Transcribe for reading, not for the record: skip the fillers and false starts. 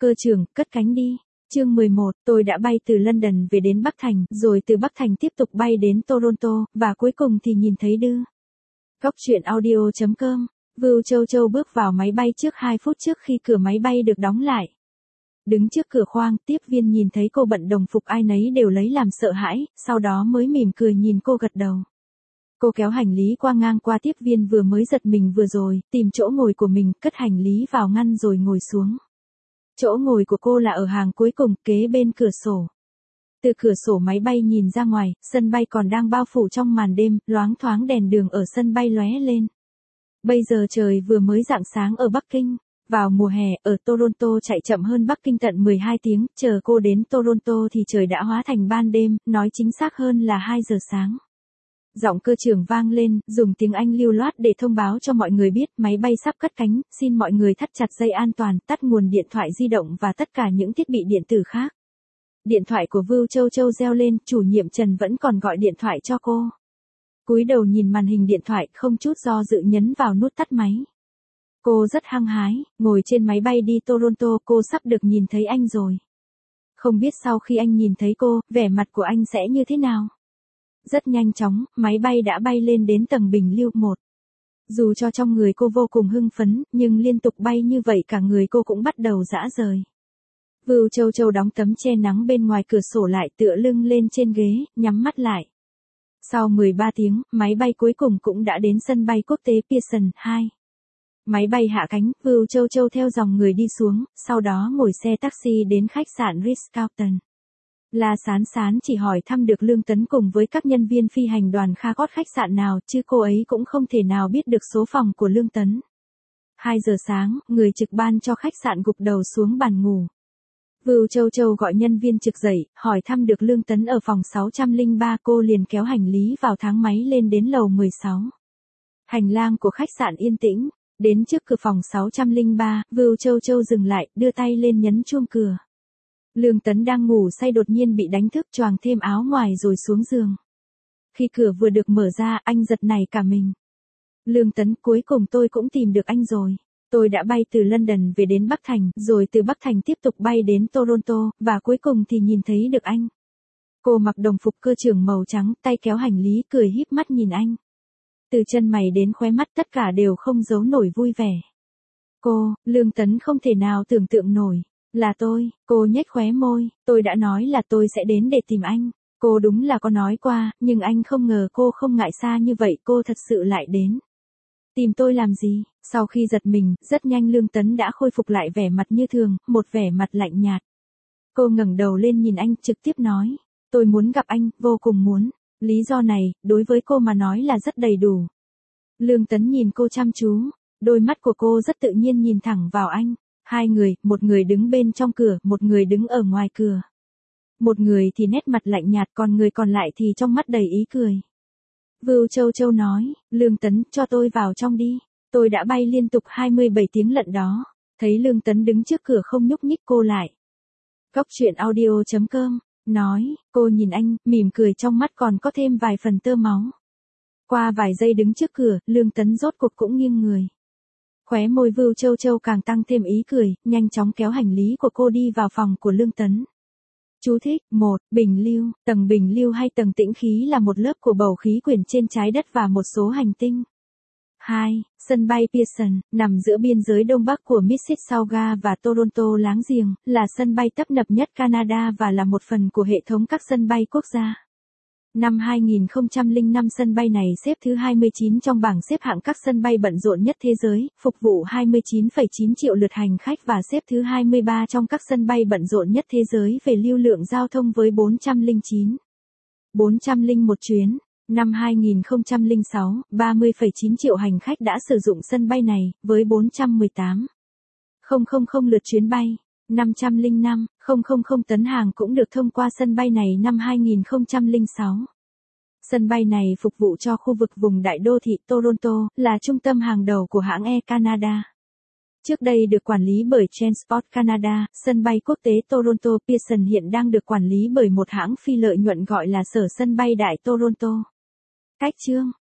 cơ trưởng, cất cánh đi. Chương 11, tôi đã bay từ London về đến Bắc Thành, rồi từ Bắc Thành tiếp tục bay đến Toronto, và cuối cùng thì nhìn thấy Góc truyện audio.com. Vưu Châu Châu bước vào máy bay trước 2 phút trước khi cửa máy bay được đóng lại. Đứng trước cửa khoang, tiếp viên nhìn thấy cô bận đồng phục ai nấy đều lấy làm sợ hãi, sau đó mới mỉm cười nhìn cô gật đầu. Cô kéo hành lý qua ngang qua tiếp viên vừa mới giật mình vừa rồi, tìm chỗ ngồi của mình, cất hành lý vào ngăn rồi ngồi xuống. Chỗ ngồi của cô là ở hàng cuối cùng, kế bên cửa sổ. Từ cửa sổ máy bay nhìn ra ngoài, sân bay còn đang bao phủ trong màn đêm, loáng thoáng đèn đường ở sân bay lóe lên. Bây giờ trời vừa mới rạng sáng ở Bắc Kinh. Vào mùa hè, ở Toronto chạy chậm hơn Bắc Kinh tận 12 tiếng, chờ cô đến Toronto thì trời đã hóa thành ban đêm, nói chính xác hơn là 2 giờ sáng. Giọng cơ trưởng vang lên, dùng tiếng Anh lưu loát để thông báo cho mọi người biết máy bay sắp cất cánh, xin mọi người thắt chặt dây an toàn, tắt nguồn điện thoại di động và tất cả những thiết bị điện tử khác. Điện thoại của Vưu Châu Châu reo lên, chủ nhiệm Trần vẫn còn gọi điện thoại cho cô. Cúi đầu nhìn màn hình điện thoại, không chút do dự nhấn vào nút tắt máy. Cô rất hăng hái, ngồi trên máy bay đi Toronto, cô sắp được nhìn thấy anh rồi. Không biết sau khi anh nhìn thấy cô, vẻ mặt của anh sẽ như thế nào? Rất nhanh chóng, máy bay đã bay lên đến tầng bình lưu 1. Dù cho trong người cô vô cùng hưng phấn, nhưng liên tục bay như vậy cả người cô cũng bắt đầu rã rời. Vưu Châu Châu đóng tấm che nắng bên ngoài cửa sổ lại, tựa lưng lên trên ghế, nhắm mắt lại. Sau 13 tiếng, máy bay cuối cùng cũng đã đến sân bay quốc tế Pearson 2. Máy bay hạ cánh, Vưu Châu Châu theo dòng người đi xuống, sau đó ngồi xe taxi đến khách sạn Ritz-Carlton. La Sán Sán chỉ hỏi thăm được Lương Tấn cùng với các nhân viên phi hành đoàn Kha gót khách sạn nào, chứ cô ấy cũng không thể nào biết được số phòng của Lương Tấn. 2 giờ sáng, người trực ban cho khách sạn gục đầu xuống bàn ngủ. Vưu Châu Châu gọi nhân viên trực dậy, hỏi thăm được Lương Tấn ở phòng 603, cô liền kéo hành lý vào thang máy lên đến lầu 16. Hành lang của khách sạn yên tĩnh. Đến trước cửa phòng 603, Vưu Châu Châu dừng lại, đưa tay lên nhấn chuông cửa. Lương Tấn đang ngủ say đột nhiên bị đánh thức, choàng thêm áo ngoài rồi xuống giường. Khi cửa vừa được mở ra, anh giật nảy cả mình. Lương Tấn, cuối cùng tôi cũng tìm được anh rồi. Tôi đã bay từ London về đến Bắc Thành, rồi từ Bắc Thành tiếp tục bay đến Toronto, và cuối cùng thì nhìn thấy được anh. Cô mặc đồng phục cơ trưởng màu trắng, tay kéo hành lý, cười híp mắt nhìn anh. Từ chân mày đến khóe mắt tất cả đều không giấu nổi vui vẻ. Lương Tấn không thể nào tưởng tượng nổi. Là tôi, cô nhếch khóe môi, tôi đã nói là tôi sẽ đến để tìm anh. Cô đúng là có nói qua, nhưng anh không ngờ cô không ngại xa như vậy, cô thật sự lại đến. Tìm tôi làm gì? Sau khi giật mình, rất nhanh Lương Tấn đã khôi phục lại vẻ mặt như thường, một vẻ mặt lạnh nhạt. Cô ngẩng đầu lên nhìn anh, trực tiếp nói. Tôi muốn gặp anh, vô cùng muốn. Lý do này, đối với cô mà nói là rất đầy đủ. Lương Tấn nhìn cô chăm chú, đôi mắt của cô rất tự nhiên nhìn thẳng vào anh. Hai người, một người đứng bên trong cửa, một người đứng ở ngoài cửa. Một người thì nét mặt lạnh nhạt, còn người còn lại thì trong mắt đầy ý cười. Vưu Châu Châu nói, Lương Tấn, cho tôi vào trong đi. Tôi đã bay liên tục 27 tiếng lận đó. Thấy Lương Tấn đứng trước cửa không nhúc nhích, cô lại. Góc truyện audio.com. Nói, cô nhìn anh, mỉm cười trong mắt còn có thêm vài phần tơ máu. Qua vài giây đứng trước cửa, Lương Tấn rốt cuộc cũng nghiêng người. Khóe môi Vưu Châu Châu càng tăng thêm ý cười, nhanh chóng kéo hành lý của cô đi vào phòng của Lương Tấn. Chú thích, 1. Bình lưu, tầng bình lưu hay tầng tĩnh khí là một lớp của bầu khí quyển trên trái đất và một số hành tinh. 2. Sân bay Pearson, nằm giữa biên giới đông bắc của Mississauga và Toronto láng giềng, là sân bay tấp nập nhất Canada và là một phần của hệ thống các sân bay quốc gia. Năm 2005 sân bay này xếp thứ 29 trong bảng xếp hạng các sân bay bận rộn nhất thế giới, phục vụ 29,9 triệu lượt hành khách và xếp thứ 23 trong các sân bay bận rộn nhất thế giới về lưu lượng giao thông với 401 chuyến. Năm 2006, 30,9 triệu hành khách đã sử dụng sân bay này, với 418,000 lượt chuyến bay. 505,000 tấn hàng cũng được thông qua sân bay này năm 2006. Sân bay này phục vụ cho khu vực vùng đại đô thị Toronto, là trung tâm hàng đầu của hãng Air Canada. Trước đây được quản lý bởi Transport Canada, sân bay quốc tế Toronto Pearson hiện đang được quản lý bởi một hãng phi lợi nhuận gọi là Sở Sân bay Đại Toronto. Cách chương